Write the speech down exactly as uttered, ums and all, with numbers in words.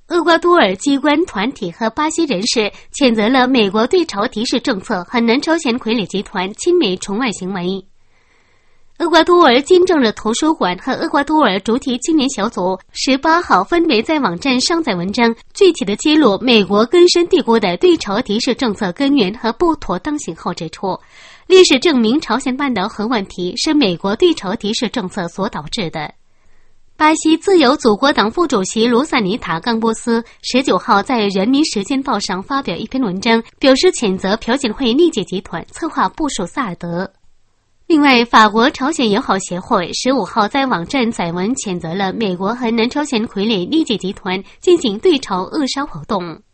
厄瓜多尔机关团体和巴西人士谴责了美国对朝敌视政策和南朝鲜傀儡集团亲美崇外行为。厄瓜多尔金正日图书馆和厄瓜多尔主体青年小组十八号分别在网站上载文章，具体的揭露美国根深蒂固的对朝敌视政策根源和不妥当性后指出，历史证明朝鲜半岛核问题是美国对朝敌视政策所导致的。巴西自由祖国党副主席卢萨尼塔·冈波斯十九号在《人民时间报》上发表一篇文章，表示谴责朴槿惠逆界集团策划部署萨尔德。另外，法国朝鲜友好协会十五号在网站载文谴责了美国和南朝鲜傀儡逆界集团进行对朝扼杀活动。